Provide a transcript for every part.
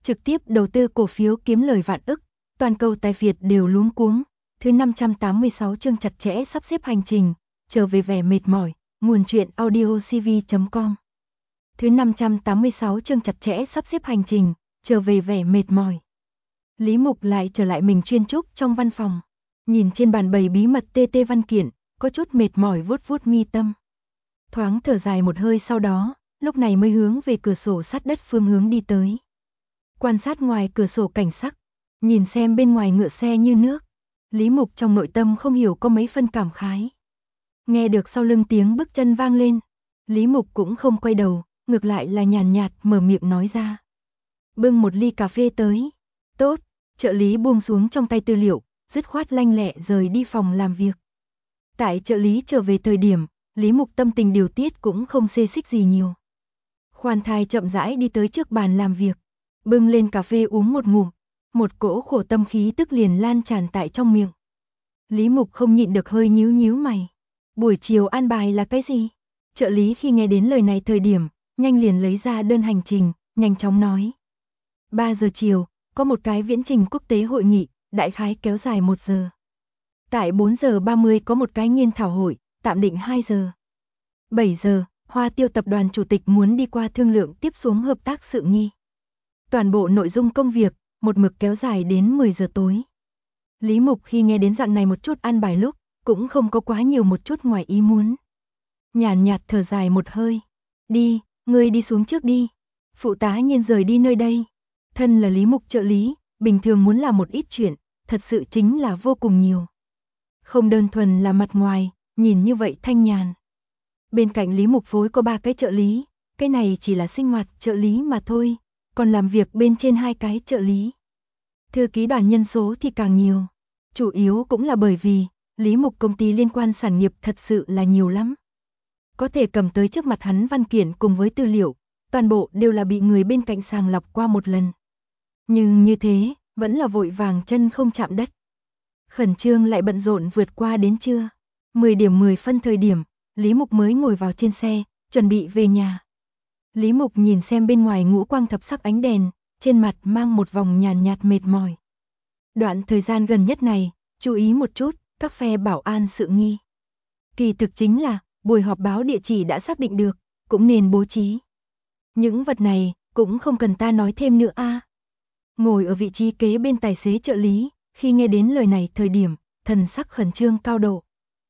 trực tiếp đầu tư cổ phiếu kiếm lời vạn ức, toàn cầu tài Việt đều luống cuống. Thứ 586 chương chặt chẽ sắp xếp hành trình, trở về vẻ mệt mỏi, nguồn truyện audiocv.com. Thứ 586 chương chặt chẽ sắp xếp hành trình, trở về vẻ mệt mỏi. Lý Mục lại trở lại mình chuyên trúc trong văn phòng, nhìn trên bàn bày bí mật TT văn kiện, có chút mệt mỏi vuốt vuốt mi tâm. Thoáng thở dài một hơi sau đó, lúc này mới hướng về cửa sổ sát đất phương hướng đi tới. Quan sát ngoài cửa sổ cảnh sắc, nhìn xem bên ngoài ngựa xe như nước, Lý Mục trong nội tâm không hiểu có mấy phân cảm khái. Nghe được sau lưng tiếng bước chân vang lên, Lý Mục cũng không quay đầu, ngược lại là nhàn nhạt mở miệng nói ra. Bưng một ly cà phê tới. Tốt, trợ lý buông xuống trong tay tư liệu, dứt khoát lanh lẹ rời đi phòng làm việc. Tại trợ lý trở về thời điểm, Lý Mục tâm tình điều tiết cũng không xê xích gì nhiều. Khoan thai chậm rãi đi tới trước bàn làm việc, bưng lên cà phê uống một ngụm, một cỗ khổ tâm khí tức liền lan tràn tại trong miệng. Lý Mục không nhịn được hơi nhíu nhíu mày. Buổi chiều an bài là cái gì? Trợ lý khi nghe đến lời này thời điểm, nhanh liền lấy ra đơn hành trình, nhanh chóng nói. 3 giờ chiều, có một cái viễn trình quốc tế hội nghị, đại khái kéo dài 1 giờ. Tại 4 giờ 30 có một cái nghiên thảo hội, tạm định 2 giờ. 7 giờ, Hoa Tiêu tập đoàn chủ tịch muốn đi qua thương lượng tiếp xuống hợp tác sự nghi. Toàn bộ nội dung công việc, một mực kéo dài đến 10 giờ tối. Lý Mục khi nghe đến dạng này một chút an bài lúc, cũng không có quá nhiều một chút ngoài ý muốn. Nhàn nhạt thở dài một hơi. Đi, ngươi đi xuống trước đi. Phụ tá Nhiên rời đi nơi đây. Thân là Lý Mục trợ lý, bình thường muốn làm một ít chuyện, thật sự chính là vô cùng nhiều. Không đơn thuần là mặt ngoài, nhìn như vậy thanh nhàn. Bên cạnh Lý Mục phối có 3 cái trợ lý, cái này chỉ là sinh hoạt trợ lý mà thôi, còn làm việc bên trên 2 cái trợ lý. Thư ký đoàn nhân số thì càng nhiều. Chủ yếu cũng là bởi vì Lý Mục công ty liên quan sản nghiệp thật sự là nhiều lắm. Có thể cầm tới trước mặt hắn văn kiện cùng với tư liệu, toàn bộ đều là bị người bên cạnh sàng lọc qua một lần. Nhưng như thế, vẫn là vội vàng chân không chạm đất. Khẩn trương lại bận rộn vượt qua đến trưa. 10 điểm 10 phân thời điểm, Lý Mục mới ngồi vào trên xe, chuẩn bị về nhà. Lý Mục nhìn xem bên ngoài ngũ quang thập sắc ánh đèn, trên mặt mang một vòng nhàn nhạt mệt mỏi. Đoạn thời gian gần nhất này, chú ý một chút, các phe bảo an sự nghi. Kỳ thực chính là, buổi họp báo địa chỉ đã xác định được, cũng nên bố trí. Những vật này, cũng không cần ta nói thêm nữa a. Ngồi ở vị trí kế bên tài xế trợ lý, khi nghe đến lời này thời điểm, thần sắc khẩn trương cao độ.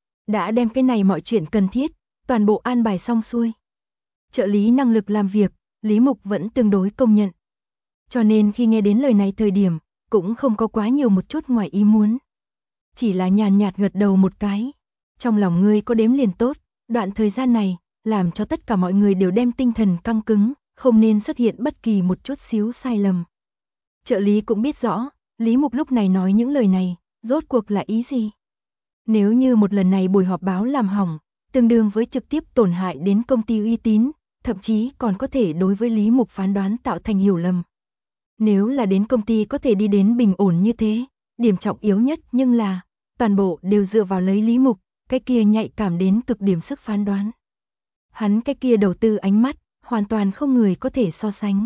Đã đem cái này mọi chuyện cần thiết, toàn bộ an bài xong xuôi. Trợ lý năng lực làm việc, Lý Mục vẫn tương đối công nhận. Cho nên khi nghe đến lời này thời điểm, cũng không có quá nhiều một chút ngoài ý muốn. Chỉ là nhàn nhạt gật đầu một cái. Trong lòng ngươi có đếm liền tốt, đoạn thời gian này, làm cho tất cả mọi người đều đem tinh thần căng cứng, không nên xuất hiện bất kỳ một chút xíu sai lầm. Trợ lý cũng biết rõ, Lý Mục lúc này nói những lời này, rốt cuộc là ý gì? Nếu như một lần này buổi họp báo làm hỏng, tương đương với trực tiếp tổn hại đến công ty uy tín, thậm chí còn có thể đối với Lý Mục phán đoán tạo thành hiểu lầm. Nếu là đến công ty có thể đi đến bình ổn như thế, điểm trọng yếu nhất nhưng là, toàn bộ đều dựa vào lấy Lý Mục, cái kia nhạy cảm đến cực điểm sức phán đoán. Hắn cái kia đầu tư ánh mắt, hoàn toàn không người có thể so sánh.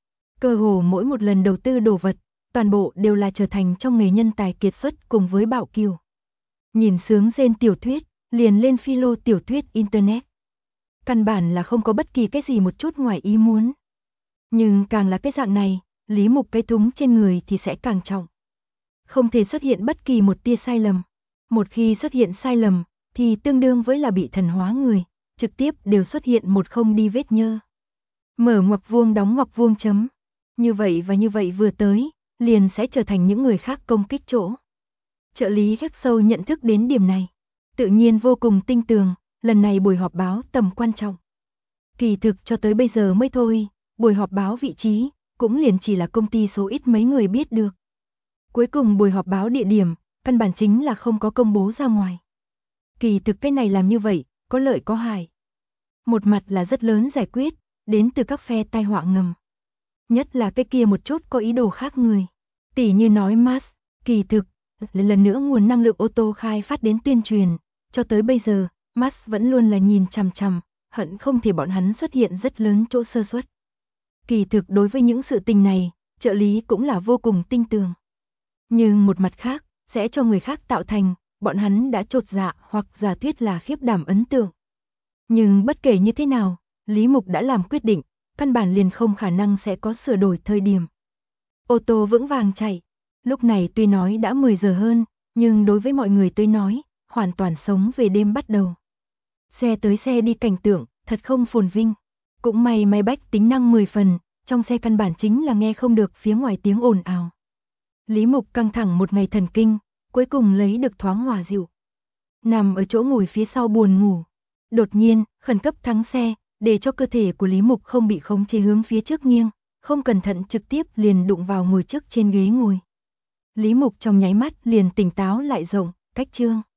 Cơ hồ mỗi một lần đầu tư đồ vật, toàn bộ đều là trở thành trong nghề nhân tài kiệt xuất cùng với bạo kiều. Nhìn sướng rên tiểu thuyết, liền lên philo tiểu thuyết internet. Căn bản là không có bất kỳ cái gì một chút ngoài ý muốn. Nhưng càng là cái dạng này, Lý Mục cái thúng trên người thì sẽ càng trọng. Không thể xuất hiện bất kỳ một tia sai lầm. Một khi xuất hiện sai lầm, thì tương đương với là bị thần hóa người, trực tiếp đều xuất hiện một không đi vết nhơ. Mở ngoặc vuông đóng ngoặc vuông chấm. Như vậy vừa tới, liền sẽ trở thành những người khác công kích chỗ. Trợ lý khắc sâu nhận thức đến điểm này. Tự nhiên vô cùng tinh tường, lần này buổi họp báo tầm quan trọng. Kỳ thực cho tới bây giờ mới thôi, buổi họp báo vị trí, cũng liền chỉ là công ty số ít mấy người biết được. Cuối cùng buổi họp báo địa điểm, căn bản chính là không có công bố ra ngoài. Kỳ thực cái này làm như vậy, có lợi có hại. Một mặt là rất lớn giải quyết, đến từ các phe tai họa ngầm. Nhất là cái kia một chút có ý đồ khác người. Tỉ như nói Musk, kỳ thực, lần nữa nguồn năng lượng ô tô khai phát đến tuyên truyền, cho tới bây giờ, Musk vẫn luôn là nhìn chằm chằm, hận không thể bọn hắn xuất hiện rất lớn chỗ sơ suất. Kỳ thực đối với những sự tình này, trợ lý cũng là vô cùng tinh tường. Nhưng một mặt khác, sẽ cho người khác tạo thành, bọn hắn đã chột dạ hoặc giả thuyết là khiếp đảm ấn tượng. Nhưng bất kể như thế nào, Lý Mục đã làm quyết định, căn bản liền không khả năng sẽ có sửa đổi thời điểm. Ô tô vững vàng chạy, lúc này tuy nói đã 10 giờ hơn, nhưng đối với mọi người tới nói, hoàn toàn sống về đêm bắt đầu. Xe tới xe đi cảnh tượng, thật không phồn vinh. Cũng may máy bách tính năng 10 phần, trong xe căn bản chính là nghe không được phía ngoài tiếng ồn ào. Lý Mục căng thẳng một ngày thần kinh, cuối cùng lấy được thoáng hòa dịu. Nằm ở chỗ ngồi phía sau buồn ngủ. Đột nhiên, khẩn cấp thắng xe, để cho cơ thể của Lý Mục không bị khống chế hướng phía trước nghiêng, không cẩn thận trực tiếp liền đụng vào ngồi trước trên ghế ngồi. Lý Mục trong nháy mắt liền tỉnh táo lại rộng, cách chương.